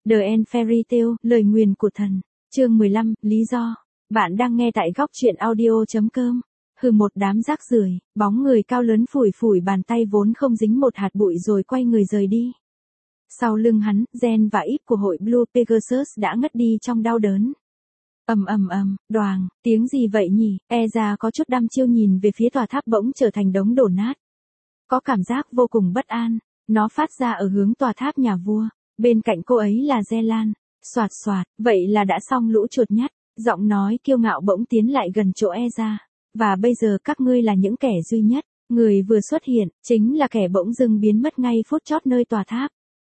The End Fairy Tale, lời nguyền của thần. Chương 15, lý do. Bạn đang nghe tại góc truyện audio.com. Hừ, một đám rác rưởi, bóng người cao lớn phủi phủi bàn tay vốn không dính một hạt bụi rồi quay người rời đi. Sau lưng hắn, Jen và Ip của hội Blue Pegasus đã ngất đi trong đau đớn. Đoàng, tiếng gì vậy nhỉ? Eza có chút đăm chiêu nhìn về phía tòa tháp bỗng trở thành đống đổ nát. Có cảm giác vô cùng bất an, nó phát ra ở hướng tòa tháp nhà vua. Bên cạnh cô ấy là Zelan. Soạt soạt, vậy là đã xong lũ chuột nhắt. Giọng nói kiêu ngạo bỗng tiến lại gần chỗ Eza. Và bây giờ các ngươi là những kẻ duy nhất. Người vừa xuất hiện, chính là kẻ bỗng dưng biến mất ngay phút chót nơi tòa tháp.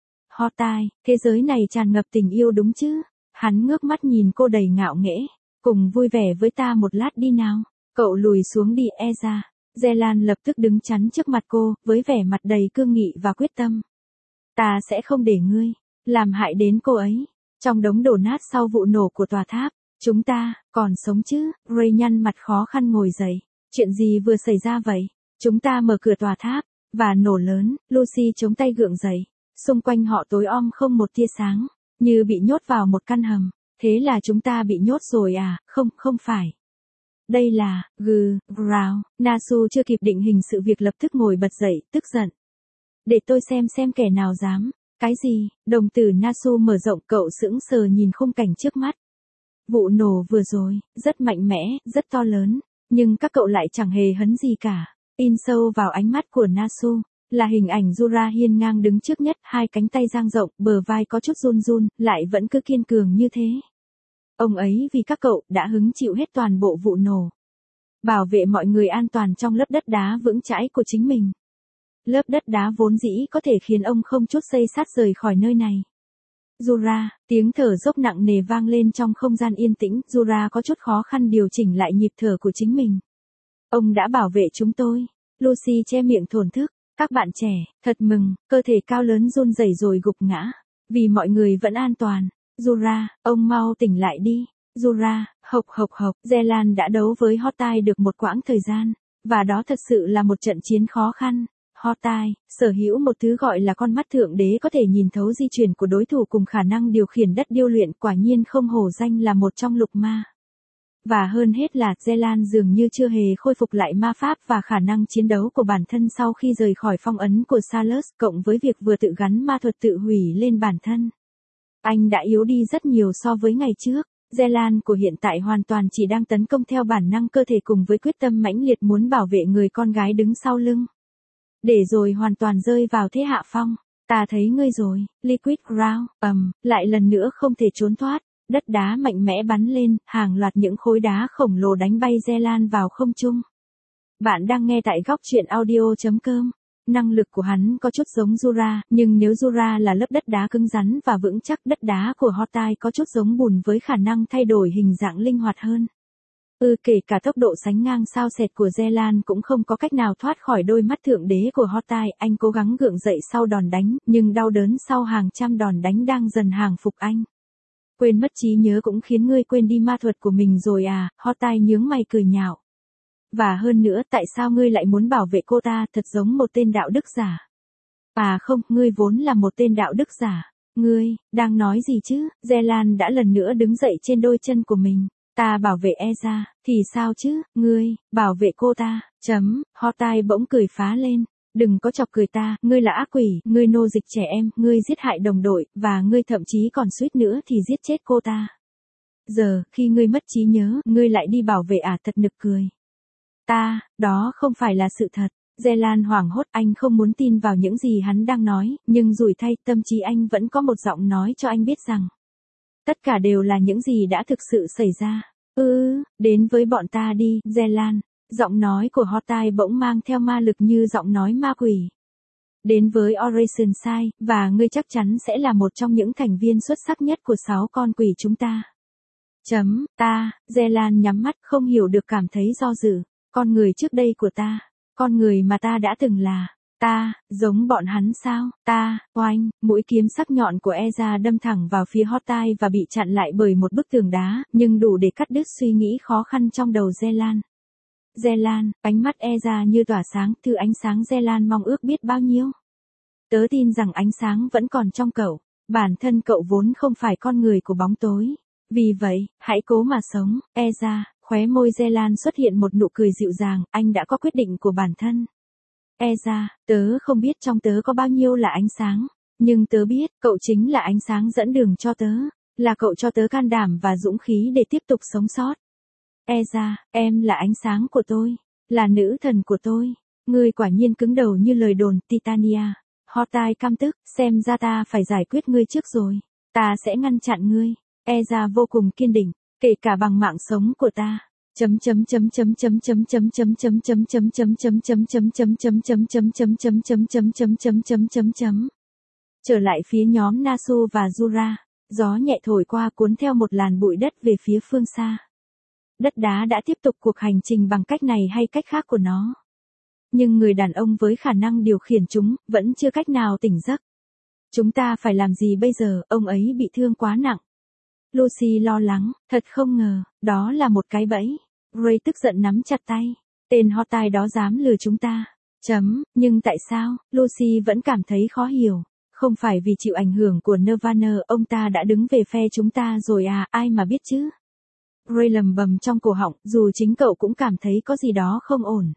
Hotai, thế giới này tràn ngập tình yêu đúng chứ? Hắn ngước mắt nhìn cô đầy ngạo nghễ. Cùng vui vẻ với ta một lát đi nào. Cậu lùi xuống đi Eza. Zelan lập tức đứng chắn trước mặt cô, với vẻ mặt đầy cương nghị và quyết tâm. Ta sẽ không để ngươi làm hại đến cô ấy. Trong đống đổ nát sau vụ nổ của tòa tháp, chúng ta còn sống chứ? Ray nhăn mặt khó khăn ngồi dậy. Chuyện gì vừa xảy ra vậy? Chúng ta mở cửa tòa tháp và nổ lớn. Lucy chống tay gượng dậy. Xung quanh họ tối om không một tia sáng, như bị nhốt vào một căn hầm. Thế là chúng ta bị nhốt rồi à? Không phải. Đây là Ground. Nasu chưa kịp định hình sự việc lập tức ngồi bật dậy, tức giận. Để tôi xem kẻ nào dám. Cái gì? Đồng tử Nasu mở rộng, cậu sững sờ nhìn khung cảnh trước mắt. Vụ nổ vừa rồi, rất mạnh mẽ, rất to lớn, nhưng các cậu lại chẳng hề hấn gì cả. In sâu vào ánh mắt của Nasu, là hình ảnh Jura hiên ngang đứng trước nhất, hai cánh tay dang rộng, bờ vai có chút run run, lại vẫn cứ kiên cường như thế. Ông ấy vì các cậu đã hứng chịu hết toàn bộ vụ nổ. Bảo vệ mọi người an toàn trong lớp đất đá vững chãi của chính mình. Lớp đất đá vốn dĩ có thể khiến ông không chút xây sát rời khỏi nơi này. Jura, tiếng thở dốc nặng nề vang lên trong không gian yên tĩnh. Jura có chút khó khăn điều chỉnh lại nhịp thở của chính mình. Ông đã bảo vệ chúng tôi. Lucy che miệng thổn thức. Các bạn trẻ, thật mừng, cơ thể cao lớn run rẩy rồi gục ngã. Vì mọi người vẫn an toàn. Jura, ông mau tỉnh lại đi. Jura, hộc. Zelan đã đấu với Hotai được một quãng thời gian. Và đó thật sự là một trận chiến khó khăn. Hotai, sở hữu một thứ gọi là con mắt thượng đế có thể nhìn thấu di chuyển của đối thủ cùng khả năng điều khiển đất điêu luyện, quả nhiên không hổ danh là một trong lục ma. Và hơn hết là Zelan dường như chưa hề khôi phục lại ma pháp và khả năng chiến đấu của bản thân sau khi rời khỏi phong ấn của Salus, cộng với việc vừa tự gắn ma thuật tự hủy lên bản thân. Anh đã yếu đi rất nhiều so với ngày trước. Zelan của hiện tại hoàn toàn chỉ đang tấn công theo bản năng cơ thể cùng với quyết tâm mãnh liệt muốn bảo vệ người con gái đứng sau lưng. Để rồi hoàn toàn rơi vào thế hạ phong. Ta thấy ngươi rồi. Liquid Ground, lại lần nữa không thể trốn thoát. Đất đá mạnh mẽ bắn lên, hàng loạt những khối đá khổng lồ đánh bay Zelan vào không trung. Bạn đang nghe tại góc truyện audio.com. Năng lực của hắn có chút giống Jura, nhưng nếu Jura là lớp đất đá cứng rắn và vững chắc, đất đá của Hotai có chút giống bùn với khả năng thay đổi hình dạng linh hoạt hơn. Kể cả tốc độ sánh ngang sao sệt của Zelan cũng không có cách nào thoát khỏi đôi mắt thượng đế của Hotai. Anh cố gắng gượng dậy sau đòn đánh, nhưng đau đớn sau hàng trăm đòn đánh đang dần hàng phục anh. Quên mất trí nhớ cũng khiến ngươi quên đi ma thuật của mình rồi à? Hotai nhướng mày cười nhạo. Và hơn nữa, tại sao ngươi lại muốn bảo vệ cô ta? Thật giống một tên đạo đức giả. À không, ngươi vốn là một tên đạo đức giả. Ngươi đang nói gì chứ? Zelan đã lần nữa đứng dậy trên đôi chân của mình. Ta bảo vệ Eza, thì sao chứ? Ngươi bảo vệ cô ta. Hotai bỗng cười phá lên. Đừng có chọc cười ta, ngươi là ác quỷ, ngươi nô dịch trẻ em, ngươi giết hại đồng đội, và ngươi thậm chí còn suýt nữa thì giết chết cô ta. Giờ, khi ngươi mất trí nhớ, ngươi lại đi bảo vệ à? Thật nực cười. Đó không phải là sự thật. Zelan hoảng hốt, anh không muốn tin vào những gì hắn đang nói, nhưng rủi thay, tâm trí anh vẫn có một giọng nói cho anh biết rằng tất cả đều là những gì đã thực sự xảy ra. Đến với bọn ta đi, Zelan. Giọng nói của Hotai bỗng mang theo ma lực như giọng nói ma quỷ. Đến với Oceanside, và ngươi chắc chắn sẽ là một trong những thành viên xuất sắc nhất của 6 con quỷ chúng ta. Zelan nhắm mắt, không hiểu được cảm thấy do dự. Con người trước đây của ta, con người mà ta đã từng là, giống bọn hắn sao? Oanh, mũi kiếm sắc nhọn của Eza đâm thẳng vào phía Hotai và bị chặn lại bởi một bức tường đá, nhưng đủ để cắt đứt suy nghĩ khó khăn trong đầu Zelan. Ánh mắt Eza như tỏa sáng, thứ ánh sáng Zelan mong ước biết bao nhiêu. Tớ tin rằng ánh sáng vẫn còn trong cậu. Bản thân cậu vốn không phải con người của bóng tối. Vì vậy, hãy cố mà sống, Eza. Khóe môi Zelan xuất hiện một nụ cười dịu dàng, anh đã có quyết định của bản thân. Eza, tớ không biết trong tớ có bao nhiêu là ánh sáng. Nhưng tớ biết, cậu chính là ánh sáng dẫn đường cho tớ. Là cậu cho tớ can đảm và dũng khí để tiếp tục sống sót. Eza, em là ánh sáng của tôi. Là nữ thần của tôi. Ngươi quả nhiên cứng đầu như lời đồn, Titania. Hawkeye căm tức, xem ra ta phải giải quyết ngươi trước rồi. Ta sẽ ngăn chặn ngươi. Eza vô cùng kiên định, kể cả bằng mạng sống của ta. Trở lại phía nhóm Nasu và Jura, gió nhẹ thổi qua cuốn theo một làn bụi đất về phía phương xa. Đất đá đã tiếp tục cuộc hành trình bằng cách này hay cách khác của nó. Nhưng người đàn ông với khả năng điều khiển chúng vẫn chưa cách nào tỉnh giấc. Chúng ta phải làm gì bây giờ, ông ấy bị thương quá nặng. Lucy lo lắng, thật không ngờ, đó là một cái bẫy. Ray tức giận nắm chặt tay. Tên Hawkeye đó dám lừa chúng ta. Nhưng tại sao, Lucy vẫn cảm thấy khó hiểu. Không phải vì chịu ảnh hưởng của Nirvana, ông ta đã đứng về phe chúng ta rồi à, ai mà biết chứ. Ray lầm bầm trong cổ họng, dù chính cậu cũng cảm thấy có gì đó không ổn.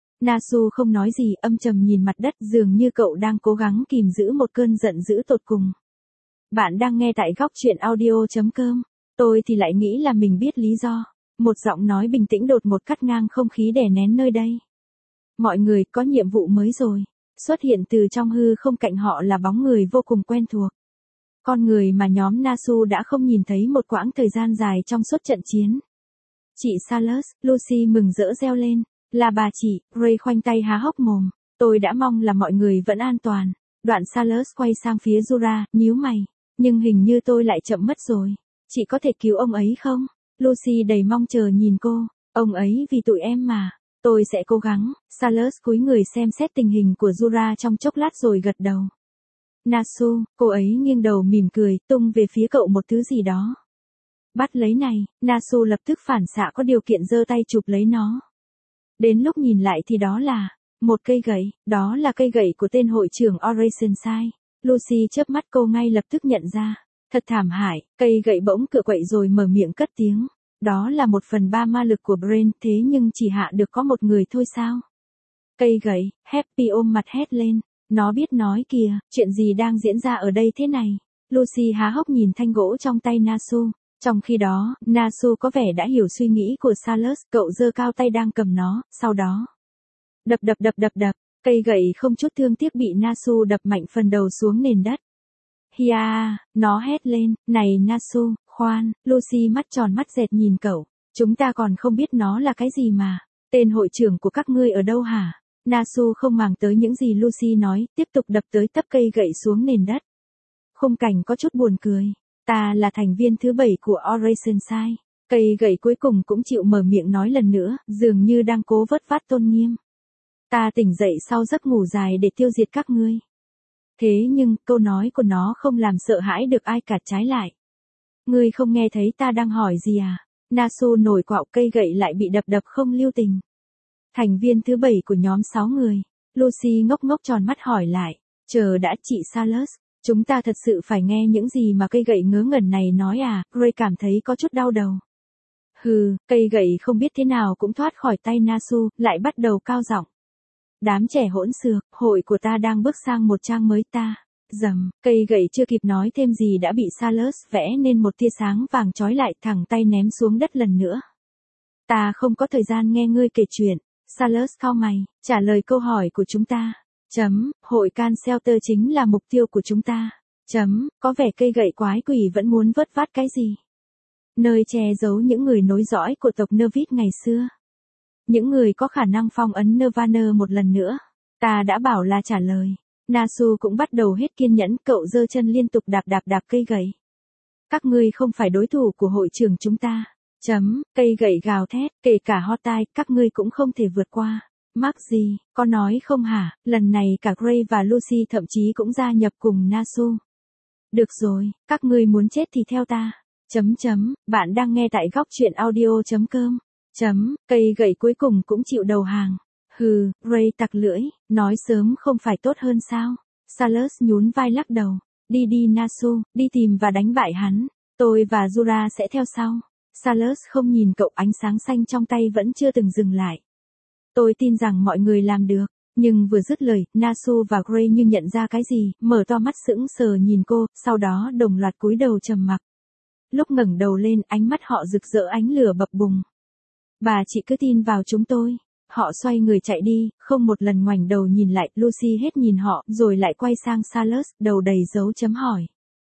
Nasu không nói gì, âm trầm nhìn mặt đất, dường như cậu đang cố gắng kìm giữ một cơn giận dữ tột cùng. Bạn đang nghe tại góc truyện audio.com. Tôi thì lại nghĩ là mình biết lý do. Một giọng nói bình tĩnh đột ngột cắt ngang không khí đè nén nơi đây. Mọi người có nhiệm vụ mới rồi. Xuất hiện từ trong hư không cạnh họ là bóng người vô cùng quen thuộc. Con người mà nhóm Nasu đã không nhìn thấy một quãng thời gian dài trong suốt trận chiến. Chị Salus, Lucy mừng rỡ reo lên. Là bà chị, Ray khoanh tay há hốc mồm. Tôi đã mong là mọi người vẫn an toàn. Đoạn Salus quay sang phía Jura, nhíu mày. Nhưng hình như tôi lại chậm mất rồi. Chị có thể cứu ông ấy không? Lucy đầy mong chờ nhìn cô. Ông ấy vì tụi em mà. Tôi sẽ cố gắng. Salus cúi người xem xét tình hình của Jura trong chốc lát rồi gật đầu. Nasu, cô ấy nghiêng đầu mỉm cười, tung về phía cậu một thứ gì đó. Bắt lấy này, Nasu lập tức phản xạ có điều kiện giơ tay chụp lấy nó. Đến lúc nhìn lại thì đó là một cây gậy, đó là cây gậy của tên hội trưởng Oceanside. Lucy chớp mắt, cô ngay lập tức nhận ra. Thật thảm hại, cây gậy bỗng cựa quậy rồi mở miệng cất tiếng. Đó là 1/3 ma lực của Brain, thế nhưng chỉ hạ được có một người thôi sao? Cây gậy, Happy ôm mặt hét lên. Nó biết nói kìa, chuyện gì đang diễn ra ở đây thế này? Lucy há hốc nhìn thanh gỗ trong tay Nasu. Trong khi đó, Nasu có vẻ đã hiểu suy nghĩ của Salus, cậu giơ cao tay đang cầm nó, sau đó. Đập, cây gậy không chút thương tiếc bị Nasu đập mạnh phần đầu xuống nền đất. Hia, nó hét lên, này Nasu, khoan, Lucy mắt tròn mắt dẹt nhìn cậu. Chúng ta còn không biết nó là cái gì mà. Tên hội trưởng của các ngươi ở đâu hả? Nasu không màng tới những gì Lucy nói, tiếp tục đập tới tấp cây gậy xuống nền đất. Khung cảnh có chút buồn cười. Ta là thành viên thứ 7 của Oceanside. Cây gậy cuối cùng cũng chịu mở miệng nói lần nữa, dường như đang cố vớt vát tôn nghiêm. Ta tỉnh dậy sau giấc ngủ dài để tiêu diệt các ngươi. Thế nhưng, câu nói của nó không làm sợ hãi được ai cả, trái lại. Ngươi không nghe thấy ta đang hỏi gì à? Nasu nổi quạo, cây gậy lại bị đập không lưu tình. Thành viên thứ 7 của nhóm 6 người. Lucy ngốc ngốc tròn mắt hỏi lại. Chờ đã, chị Salus. Chúng ta thật sự phải nghe những gì mà cây gậy ngớ ngẩn này nói à? Ray cảm thấy có chút đau đầu. Cây gậy không biết thế nào cũng thoát khỏi tay Nasu, lại bắt đầu cao giọng. Đám trẻ hỗn xược, hội của ta đang bước sang một trang mới ta. Cây gậy chưa kịp nói thêm gì đã bị Salus vẽ nên một tia sáng vàng chói lại, thẳng tay ném xuống đất lần nữa. Ta không có thời gian nghe ngươi kể chuyện. Salus cau mày, trả lời câu hỏi của chúng ta. Hội Cancelter chính là mục tiêu của chúng ta. Có vẻ cây gậy quái quỷ vẫn muốn vớt vát cái gì. Nơi che giấu những người nối dõi của tộc Nervit ngày xưa. Những người có khả năng phong ấn Nirvana một lần nữa. Ta đã bảo là trả lời. Nasu cũng bắt đầu hết kiên nhẫn, cậu giơ chân liên tục đạp cây gậy. Các ngươi không phải đối thủ của hội trưởng chúng ta. Cây gậy gào thét, kể cả Hawkeye, các ngươi cũng không thể vượt qua. Mắc gì, có nói không hả? Lần này cả Ray và Lucy thậm chí cũng gia nhập cùng Nasu. Được rồi, các ngươi muốn chết thì theo ta. Bạn đang nghe tại góc truyện audio.com. Cây gậy cuối cùng cũng chịu đầu hàng. Ray tặc lưỡi, nói sớm không phải tốt hơn sao? Salus nhún vai lắc đầu. Đi đi Nasu, đi tìm và đánh bại hắn. Tôi và Jura sẽ theo sau. Salus không nhìn cậu, ánh sáng xanh trong tay vẫn chưa từng dừng lại. Tôi tin rằng mọi người làm được. Nhưng vừa dứt lời, Nasu và Gray như nhận ra cái gì, mở to mắt sững sờ nhìn cô, sau đó đồng loạt cúi đầu trầm mặc. Lúc ngẩng đầu lên, ánh mắt họ rực rỡ ánh lửa bập bùng. Bà chị cứ tin vào chúng tôi. Họ xoay người chạy đi, không một lần ngoảnh đầu nhìn lại. Lucy hết nhìn họ, rồi lại quay sang Salus, đầu đầy dấu chấm hỏi.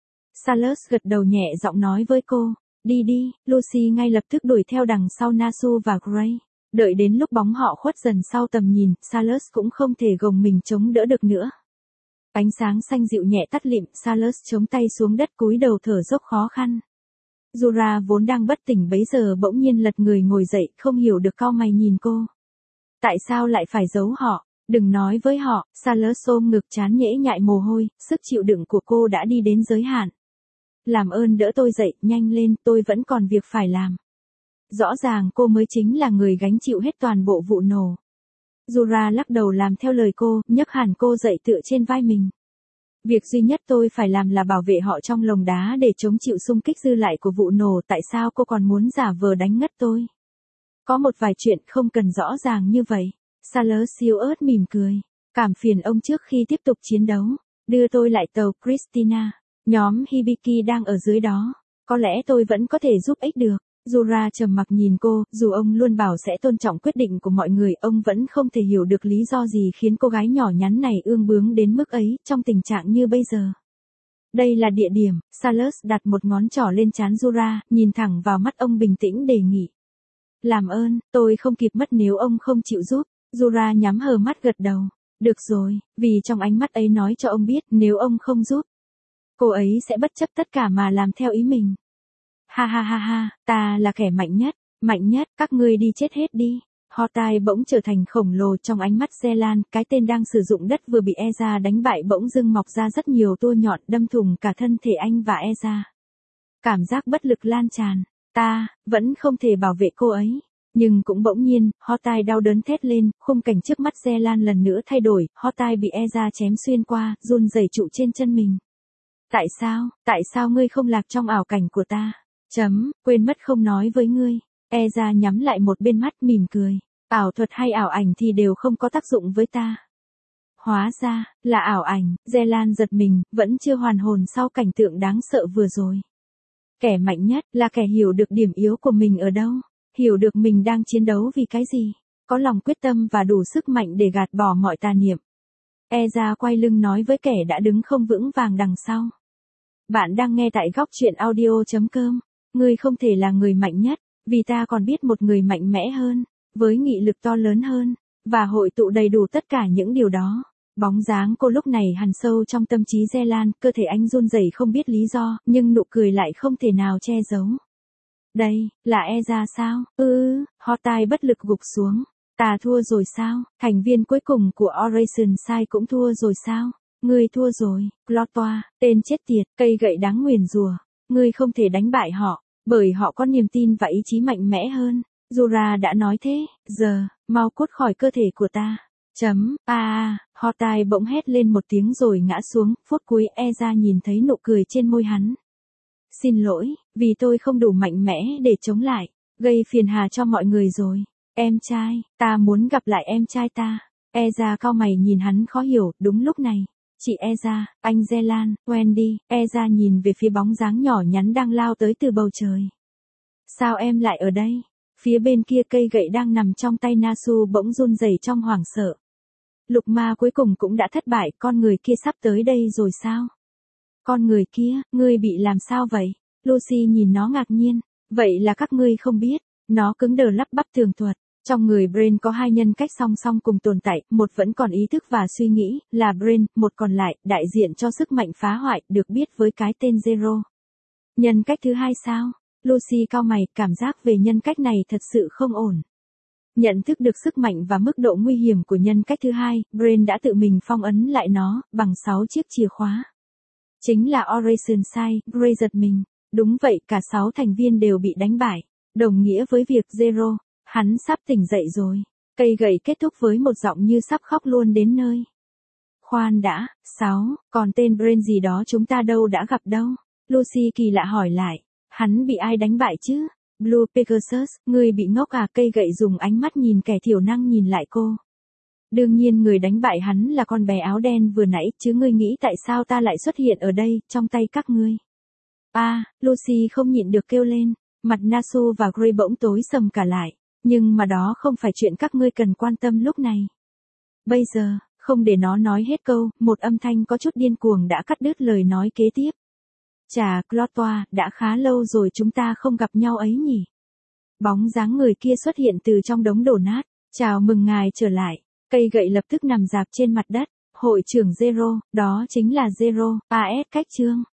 Salus gật đầu nhẹ giọng nói với cô, đi đi. Lucy ngay lập tức đuổi theo đằng sau Nasu và Gray. Đợi đến lúc bóng họ khuất dần sau tầm nhìn, Salus cũng không thể gồng mình chống đỡ được nữa. Ánh sáng xanh dịu nhẹ tắt lịm, Salus chống tay xuống đất cúi đầu thở dốc khó khăn. Jura vốn đang bất tỉnh bấy giờ bỗng nhiên lật người ngồi dậy, không hiểu được cau mày nhìn cô. Tại sao lại phải giấu họ? Đừng nói với họ. Salus ôm ngực trán nhễ nhại mồ hôi, sức chịu đựng của cô đã đi đến giới hạn. Làm ơn đỡ tôi dậy, nhanh lên, tôi vẫn còn việc phải làm. Rõ ràng cô mới chính là người gánh chịu hết toàn bộ vụ nổ. Jura lắc đầu làm theo lời cô, nhấc hẳn cô dậy tựa trên vai mình. Việc duy nhất tôi phải làm là bảo vệ họ trong lồng đá để chống chịu xung kích dư lại của vụ nổ. Tại sao cô còn muốn giả vờ đánh ngất tôi? Có một vài chuyện không cần rõ ràng như vậy. Salus yếu ớt mỉm cười. Cảm phiền ông trước khi tiếp tục chiến đấu. Đưa tôi lại tàu Christina. Nhóm Hibiki đang ở dưới đó. Có lẽ tôi vẫn có thể giúp ích được. Jura trầm mặc nhìn cô, dù ông luôn bảo sẽ tôn trọng quyết định của mọi người, ông vẫn không thể hiểu được lý do gì khiến cô gái nhỏ nhắn này ương bướng đến mức ấy, trong tình trạng như bây giờ. Đây là địa điểm. Salus đặt một ngón trỏ lên trán Jura, nhìn thẳng vào mắt ông bình tĩnh đề nghị. Làm ơn, tôi không kịp mất nếu ông không chịu giúp. Jura nhắm hờ mắt gật đầu. Được rồi, vì trong ánh mắt ấy nói cho ông biết nếu ông không giúp, cô ấy sẽ bất chấp tất cả mà làm theo ý mình. Ha ha ha ha, ta là kẻ mạnh nhất, các ngươi đi chết hết đi. Hawkeye bỗng trở thành khổng lồ trong ánh mắt Zelan, cái tên đang sử dụng đất vừa bị Ezra đánh bại bỗng dưng mọc ra rất nhiều tua nhọn đâm thủng cả thân thể anh và Ezra. Cảm giác bất lực lan tràn, ta vẫn không thể bảo vệ cô ấy. Nhưng cũng bỗng nhiên, Hawkeye đau đớn thét lên, khung cảnh trước mắt Zelan lần nữa thay đổi, Hawkeye bị Ezra chém xuyên qua, run rẩy trụ trên chân mình. Tại sao ngươi không lạc trong ảo cảnh của ta? Quên mất không nói với ngươi. Ezra nhắm lại một bên mắt mỉm cười. Ảo thuật hay ảo ảnh thì đều không có tác dụng với ta. Hóa ra, là ảo ảnh. Zelan giật mình, vẫn chưa hoàn hồn sau cảnh tượng đáng sợ vừa rồi. Kẻ mạnh nhất là kẻ hiểu được điểm yếu của mình ở đâu. Hiểu được mình đang chiến đấu vì cái gì. Có lòng quyết tâm và đủ sức mạnh để gạt bỏ mọi tà niệm. Ezra quay lưng nói với kẻ đã đứng không vững vàng đằng sau. Bạn đang nghe tại góc truyện audio.com. Ngươi không thể là người mạnh nhất, vì ta còn biết một người mạnh mẽ hơn, với nghị lực to lớn hơn, và hội tụ đầy đủ tất cả những điều đó. Bóng dáng cô lúc này hằn sâu trong tâm trí Zelan, cơ thể anh run rẩy không biết lý do, nhưng nụ cười lại không thể nào che giấu. Đây, là Ezra sao? Hawkeye bất lực gục xuống. Ta thua rồi sao? Thành viên cuối cùng của Operation Sai cũng thua rồi sao? Ngươi thua rồi, Clotoa, tên chết tiệt, cây gậy đáng nguyền rủa. Ngươi không thể đánh bại họ, bởi họ có niềm tin và ý chí mạnh mẽ hơn. Jura đã nói thế, giờ, mau cút khỏi cơ thể của ta. Hawkeye bỗng hét lên một tiếng rồi ngã xuống, phút cuối Ezra nhìn thấy nụ cười trên môi hắn. Xin lỗi, vì tôi không đủ mạnh mẽ để chống lại, gây phiền hà cho mọi người rồi. Em trai, ta muốn gặp lại em trai ta. Ezra cau mày nhìn hắn khó hiểu, đúng lúc này. Chị Ezra, anh Zelan, Wendy. Ezra nhìn về phía bóng dáng nhỏ nhắn đang lao tới từ bầu trời. Sao em lại ở đây? Phía bên kia cây gậy đang nằm trong tay Nasu bỗng run rẩy trong hoảng sợ. Lục ma cuối cùng cũng đã thất bại, con người kia sắp tới đây rồi sao? Con người kia, ngươi bị làm sao vậy? Lucy nhìn nó ngạc nhiên. Vậy là các ngươi không biết. Nó cứng đờ lắp bắp tường thuật. Trong người Brain có hai nhân cách song song cùng tồn tại, một vẫn còn ý thức và suy nghĩ, là Brain, một còn lại, đại diện cho sức mạnh phá hoại, được biết với cái tên Zero. Nhân cách thứ hai sao? Lucy cau mày, cảm giác về nhân cách này thật sự không ổn. Nhận thức được sức mạnh và mức độ nguy hiểm của nhân cách thứ hai, Brain đã tự mình phong ấn lại nó, bằng 6 chiếc chìa khóa. Chính là Operation Sai, Gray giật mình. Đúng vậy, cả 6 thành viên đều bị đánh bại. Đồng nghĩa với việc Zero, hắn sắp tỉnh dậy rồi. Cây gậy kết thúc với một giọng như sắp khóc luôn đến nơi. Khoan đã, 6, còn tên Brain gì đó chúng ta đâu đã gặp đâu. Lucy kỳ lạ hỏi lại. Hắn bị ai đánh bại chứ? Blue Pegasus, ngươi bị ngốc à? Cây gậy dùng ánh mắt nhìn kẻ thiểu năng nhìn lại cô. Đương nhiên người đánh bại hắn là con bé áo đen vừa nãy, chứ ngươi nghĩ tại sao ta lại xuất hiện ở đây, trong tay các ngươi. Lucy không nhịn được kêu lên, mặt Nasu và Gray bỗng tối sầm cả lại, nhưng mà đó không phải chuyện các ngươi cần quan tâm lúc này. Bây giờ, không để nó nói hết câu, một âm thanh có chút điên cuồng đã cắt đứt lời nói kế tiếp. Chà, Clotoa, đã khá lâu rồi chúng ta không gặp nhau ấy nhỉ. Bóng dáng người kia xuất hiện từ trong đống đổ nát. Chào mừng ngài trở lại. Cây gậy lập tức nằm rạp trên mặt đất. Hội trưởng Zero, đó chính là Zero, AS cách chương.